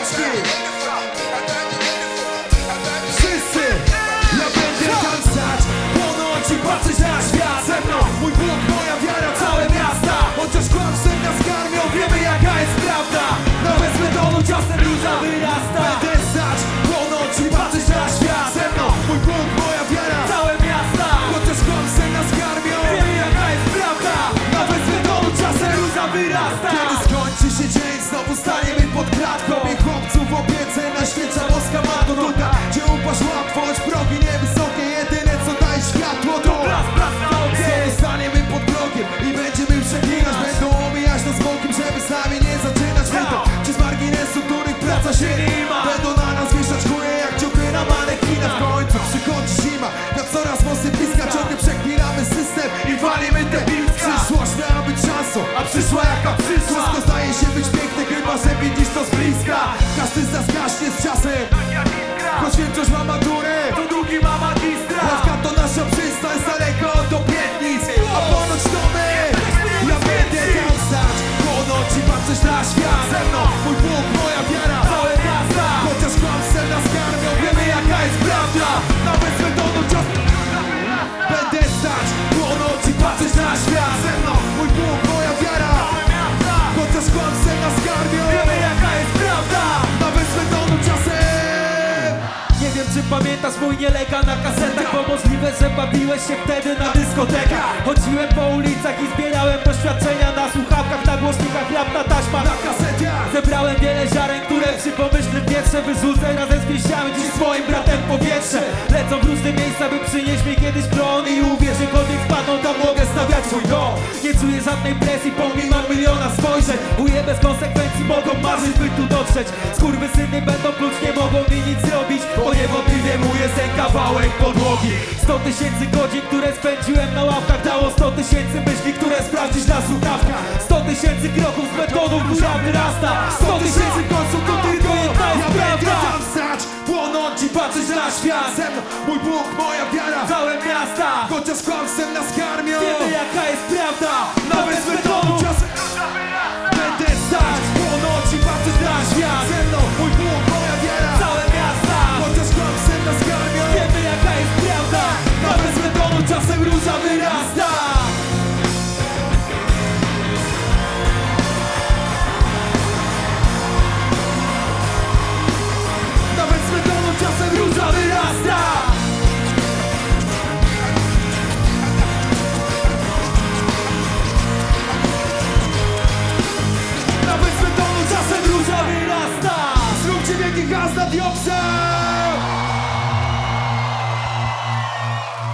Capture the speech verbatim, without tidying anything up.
rączki. Wszyscy. Ja będę tam stać, płonąć i patrzeć na świat. Ze mną mój Bóg, moja wiara, całe miasta. Chociaż kłamstwem nas karmią, wiemy jaka jest prawda. Nawet z betonu czasem luza wyrasta. Będę stać, płonąć i patrzeć na świat. Ze mną mój Bóg, moja wiara, całe miasta. Chociaż kłamstwem nas karmią, wiemy jaka jest prawda. Nawet z betonu czasem luza wyrasta. Kiedy skończy się dzień, znowu staniemy pod klatką. I chłopców w opiece naświeca boska maturka. Gdzie upaść łatwość, progi niewysokie. Jedyne co daje światło to blask, blask na ogień. Znowu staniemy pod blokiem i będziemy przeklinać. Będą omijać nas bokiem, żeby z nami nie zaczynać. Będą ci z marginesu, których praca się nie ma. Będą na nas wieszać chuje jak ciuchy na manekina. W końcu przychodzi zima, wiatr coraz mocniej bliska. Ciągle przeklinamy system i walimy te bliska. Przyszłość miała być szansą, a przyszła jaka przyszła. Wszystko zdaje się być piękne, chyba że widzisz to z bliska. Każdy z nas gaśnie z czasem, choć większość ma maturę, to drugi ma magistra. Ławka to nasza przystań, z daleko od obietnic. A ponoć to my. Ja będę tam stać, ponoć i patrzeć na świat. Ze mną mój Bóg, moja wiara, całe miasta. Chociaż kłamstwem nas karmią, wiemy jaka jest prawda. Nawet z metodą czas. Będę stać, ponoć i patrzeć na świat. Ze mną mój Bóg, moja wiara, chociaż kłamstwem nas karmią, wiemy jaka jest prawda. Nawet z metodą czasem. Nie wiem czy pamiętasz mój nielega na kasetach, bo możliwe, że bawiłeś się wtedy na dyskotekach. Chodziłem po ulicach i zbierałem doświadczenia na słuchawkach, na głośnikach, rap na taśmach, Na kasetiach. zebrałem wiele ziaren, które przy pomyślnym wietrze wyrzucę razem z pieśniami, dziś swoim bratem w powietrze. Lecą w różne miejsca, by przynieść mi kiedyś plon i uwierz, gdziekolwiek wpadną, tam mogę stawiać swój dom. Nie czuję żadnej presji, pomimo miliona spojrzeń. Chuje bez konsekwencji mogą marzyć, by tu dotrzeć. Skurwysyny będą pluć, nie mogą mi nic zrobić, bo niewątpliwie mój jest ten kawałek podłogi. Sto tysięcy godzin, które spędziłem na ławkach, dało sto tysięcy myśli, które sprawdzić na słuchawkach. Sto tysięcy kroków z metodą, która wyrasta. Sto tysięcy końców, to tylko jedna jest Ja będę prawda. tam stać, płonąć i patrzeć na świat. Ze mną mój Bóg, moja wiara, Całe miasta, chociaż kłamstwem nas karmią, wiemy jaka jest prawda.